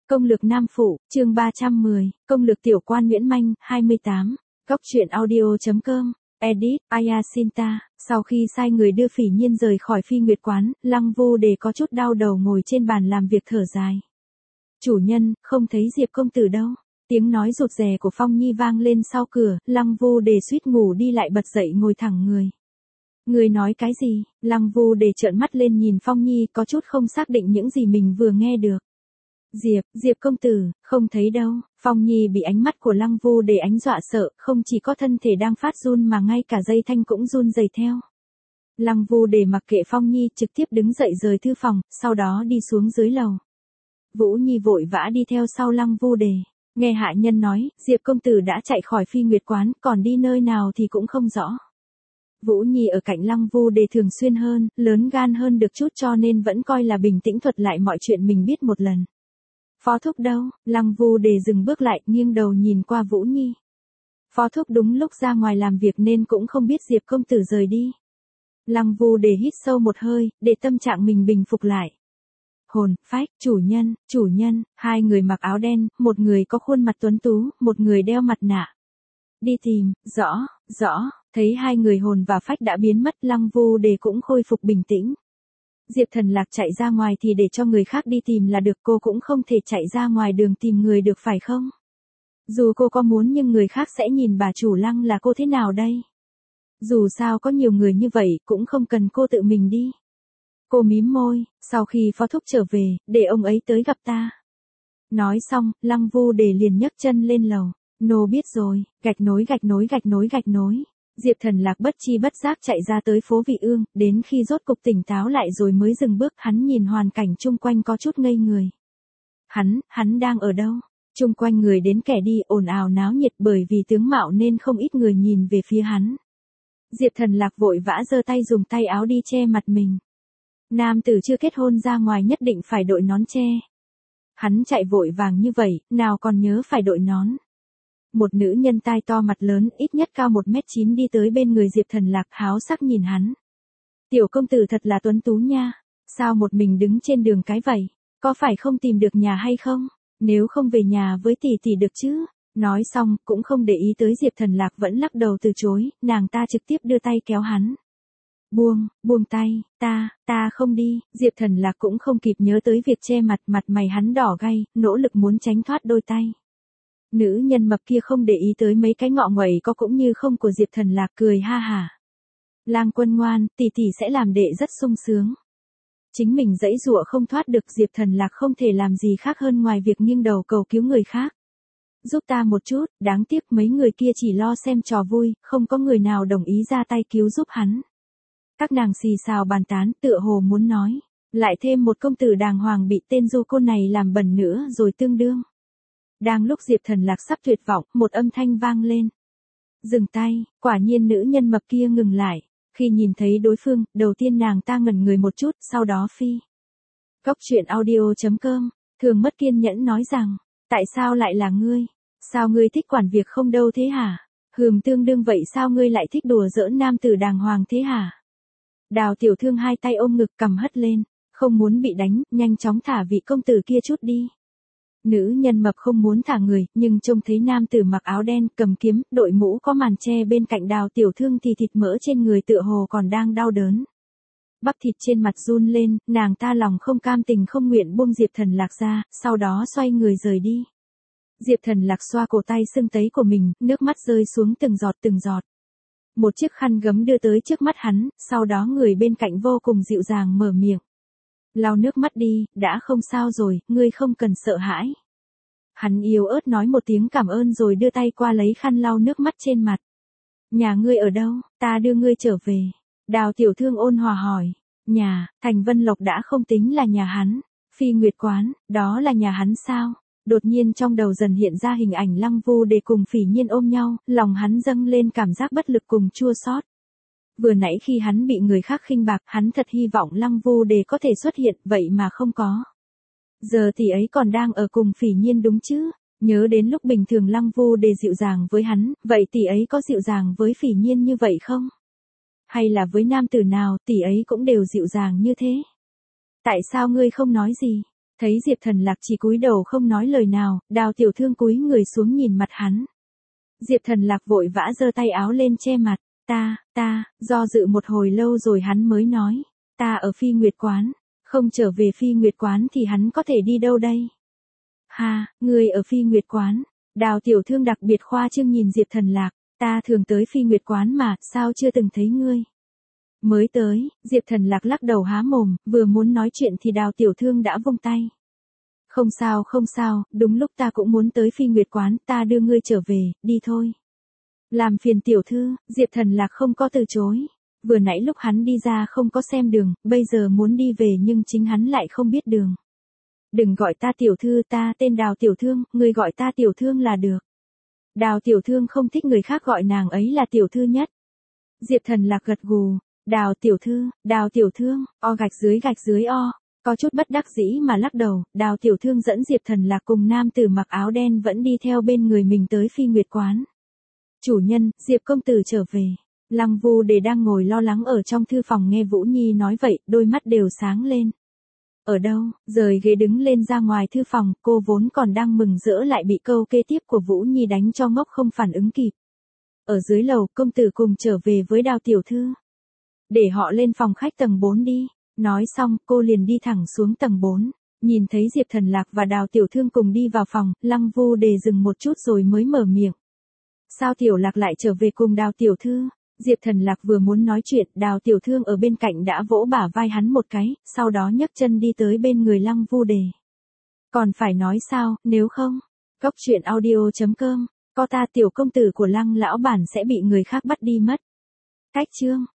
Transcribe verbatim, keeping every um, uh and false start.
Công lược nam phụ, chương ba trăm mười, công lược tiểu quan Nguyễn Manh, hai mươi tám. Góc truyện audio.com, edit, Ayasinta. Sau khi sai người đưa Phỉ Nhiên rời khỏi Phi Nguyệt quán, Lăng Vu Đề có chút đau đầu ngồi trên bàn làm việc thở dài. Chủ nhân, không thấy Diệp công tử đâu. Tiếng nói rụt rè của Phong Nhi vang lên sau cửa, Lăng Vu Đề suýt ngủ đi lại bật dậy ngồi thẳng người. Người nói cái gì? Lăng Vu Đề trợn mắt lên nhìn Phong Nhi, có chút không xác định những gì mình vừa nghe được. Diệp, Diệp công tử, không thấy đâu. Phong Nhi bị ánh mắt của Lăng Vu Đề ánh dọa sợ, không chỉ có thân thể đang phát run mà ngay cả dây thanh cũng run rẩy theo. Lăng Vu Đề mặc kệ Phong Nhi, trực tiếp đứng dậy rời thư phòng, sau đó đi xuống dưới lầu. Vũ Nhi vội vã đi theo sau Lăng Vu Đề. Nghe hạ nhân nói, Diệp công tử đã chạy khỏi Phi Nguyệt quán, còn đi nơi nào thì cũng không rõ. Vũ Nhi ở cạnh Lăng Vu Đề thường xuyên hơn, lớn gan hơn được chút cho nên vẫn coi là bình tĩnh thuật lại mọi chuyện mình biết một lần. Phó thúc đâu? Lăng Vu Đề dừng bước lại, nghiêng đầu nhìn qua Vũ Nhi. Phó thúc đúng lúc ra ngoài làm việc nên cũng không biết Diệp công tử rời đi. Lăng Vu Đề hít sâu một hơi, để tâm trạng mình bình phục lại. Hồn, phách, chủ nhân, chủ nhân, hai người mặc áo đen, một người có khuôn mặt tuấn tú, một người đeo mặt nạ. Đi tìm, rõ, rõ, thấy hai người hồn và phách đã biến mất, Lăng Vu Đề cũng khôi phục bình tĩnh. Diệp Thần Lạc chạy ra ngoài thì để cho người khác đi tìm là được, cô cũng không thể chạy ra ngoài đường tìm người được phải không? Dù cô có muốn nhưng người khác sẽ nhìn bà chủ Lăng là cô thế nào đây? Dù sao có nhiều người như vậy cũng không cần cô tự mình đi. Cô mím môi, sau khi phó thúc trở về, để ông ấy tới gặp ta. Nói xong, Lăng Vu Đề liền nhấc chân lên lầu. Nô biết rồi, gạch nối gạch nối gạch nối gạch nối. Diệp Thần Lạc bất chi bất giác chạy ra tới phố Vị Ương, đến khi rốt cục tỉnh táo lại rồi mới dừng bước, hắn nhìn hoàn cảnh chung quanh có chút ngây người. Hắn, hắn đang ở đâu? Chung quanh người đến kẻ đi, ồn ào náo nhiệt, bởi vì tướng mạo nên không ít người nhìn về phía hắn. Diệp Thần Lạc vội vã giơ tay dùng tay áo đi che mặt mình. Nam tử chưa kết hôn ra ngoài nhất định phải đội nón che. Hắn chạy vội vàng như vậy, nào còn nhớ phải đội nón. Một nữ nhân tai to mặt lớn, ít nhất cao một mét chín đi tới bên người Diệp Thần Lạc, háo sắc nhìn hắn. Tiểu công tử thật là tuấn tú nha, sao một mình đứng trên đường cái vậy, có phải không tìm được nhà hay không, nếu không về nhà với tỷ tỷ được chứ. Nói xong, cũng không để ý tới Diệp Thần Lạc vẫn lắc đầu từ chối, nàng ta trực tiếp đưa tay kéo hắn. Buông, buông tay, ta, ta không đi. Diệp Thần Lạc cũng không kịp nhớ tới việc che mặt, mặt mày hắn đỏ gay, nỗ lực muốn tránh thoát đôi tay. Nữ nhân mập kia không để ý tới mấy cái ngọ nguậy có cũng như không của Diệp Thần Lạc, cười ha hả. Lang quân ngoan, tỷ tỷ sẽ làm đệ rất sung sướng. Chính mình giãy giụa không thoát được, Diệp Thần Lạc không thể làm gì khác hơn ngoài việc nghiêng đầu cầu cứu người khác. Giúp ta một chút, đáng tiếc mấy người kia chỉ lo xem trò vui, không có người nào đồng ý ra tay cứu giúp hắn. Các nàng xì xào bàn tán, tựa hồ muốn nói, lại thêm một công tử đàng hoàng bị tên du côn này làm bẩn nữa rồi tương đương. Đang lúc Diệp Thần Lạc sắp tuyệt vọng, một âm thanh vang lên. Dừng tay, quả nhiên nữ nhân mập kia ngừng lại. Khi nhìn thấy đối phương, đầu tiên nàng ta ngẩn người một chút, sau đó phi. Góc truyện audio.com, thường mất kiên nhẫn nói rằng, tại sao lại là ngươi? Sao ngươi thích quản việc không đâu thế hả? Hừm, tương đương vậy sao ngươi lại thích đùa giỡn nam tử đàng hoàng thế hả? Đào tiểu thương hai tay ôm ngực, cầm hất lên, không muốn bị đánh, nhanh chóng thả vị công tử kia chút đi. Nữ nhân mập không muốn thả người, nhưng trông thấy nam tử mặc áo đen, cầm kiếm, đội mũ có màn che bên cạnh đào tiểu thương thì thịt mỡ trên người tựa hồ còn đang đau đớn. Bắp thịt trên mặt run lên, nàng ta lòng không cam tình không nguyện buông Diệp Thần Lạc ra, sau đó xoay người rời đi. Diệp Thần Lạc xoa cổ tay sưng tấy của mình, nước mắt rơi xuống từng giọt từng giọt. Một chiếc khăn gấm đưa tới trước mắt hắn, sau đó người bên cạnh vô cùng dịu dàng mở miệng. Lau nước mắt đi, đã không sao rồi, ngươi không cần sợ hãi. Hắn yếu ớt nói một tiếng cảm ơn rồi đưa tay qua lấy khăn lau nước mắt trên mặt. Nhà ngươi ở đâu, ta đưa ngươi trở về. Đào tiểu thương ôn hòa hỏi. Nhà, Thành Vân Lộc đã không tính là nhà hắn. Phi Nguyệt quán, đó là nhà hắn sao? Đột nhiên trong đầu dần hiện ra hình ảnh Lăng Vu Đề cùng Phỉ Nhiên ôm nhau, lòng hắn dâng lên cảm giác bất lực cùng chua xót. Vừa nãy khi hắn bị người khác khinh bạc, hắn thật hy vọng Lăng Vu Đề có thể xuất hiện, vậy mà không có. Giờ tỷ ấy còn đang ở cùng Phỉ Nhiên đúng chứ? Nhớ đến lúc bình thường Lăng Vu Đề dịu dàng với hắn, vậy tỷ ấy có dịu dàng với Phỉ Nhiên như vậy không? Hay là với nam tử nào, tỷ ấy cũng đều dịu dàng như thế? Tại sao ngươi không nói gì? Thấy Diệp Thần Lạc chỉ cúi đầu không nói lời nào, Đào Tiểu Thương cúi người xuống nhìn mặt hắn. Diệp Thần Lạc vội vã giơ tay áo lên che mặt, ta, ta, do dự một hồi lâu rồi hắn mới nói, ta ở Phi Nguyệt Quán, không trở về Phi Nguyệt Quán thì hắn có thể đi đâu đây? Ha, ngươi ở Phi Nguyệt Quán, Đào Tiểu Thương đặc biệt khoa trương nhìn Diệp Thần Lạc, ta thường tới Phi Nguyệt Quán mà, sao chưa từng thấy ngươi? Mới tới, Diệp Thần Lạc lắc đầu há mồm, vừa muốn nói chuyện thì Đào Tiểu Thương đã vung tay. Không sao không sao, đúng lúc ta cũng muốn tới Phi Nguyệt Quán, ta đưa ngươi trở về, đi thôi. Làm phiền tiểu thư, Diệp Thần Lạc không có từ chối. Vừa nãy lúc hắn đi ra không có xem đường, bây giờ muốn đi về nhưng chính hắn lại không biết đường. Đừng gọi ta tiểu thư, ta tên Đào Tiểu Thương, ngươi gọi ta tiểu thương là được. Đào Tiểu Thương không thích người khác gọi nàng ấy là tiểu thư nhất. Diệp Thần Lạc gật gù, Đào Tiểu Thư, Đào Tiểu Thương, o gạch dưới gạch dưới o. Có chút bất đắc dĩ mà lắc đầu, Đào Tiểu Thương dẫn Diệp Thần Lạc cùng nam tử mặc áo đen vẫn đi theo bên người mình tới Phi Nguyệt Quán. Chủ nhân, Diệp công tử trở về. Lăng Vu Đề đang ngồi lo lắng ở trong thư phòng nghe Vũ Nhi nói vậy, đôi mắt đều sáng lên. Ở đâu, rời ghế đứng lên ra ngoài thư phòng, cô vốn còn đang mừng rỡ lại bị câu kế tiếp của Vũ Nhi đánh cho ngốc không phản ứng kịp. Ở dưới lầu, công tử cùng trở về với Đào Tiểu Thư. Để họ lên phòng khách tầng bốn đi. Nói xong, cô liền đi thẳng xuống tầng bốn. Nhìn thấy Diệp Thần Lạc và Đào Tiểu Thương cùng đi vào phòng, Lăng Vu Đề dừng một chút rồi mới mở miệng. Sao Tiểu Lạc lại trở về cùng Đào Tiểu Thư? Diệp Thần Lạc vừa muốn nói chuyện, Đào Tiểu Thương ở bên cạnh đã vỗ bả vai hắn một cái, sau đó nhấc chân đi tới bên người Lăng Vu Đề. Còn phải nói sao, nếu không? Cốc truyện audio chấm com, có ta tiểu công tử của Lăng lão bản sẽ bị người khác bắt đi mất. Cách chương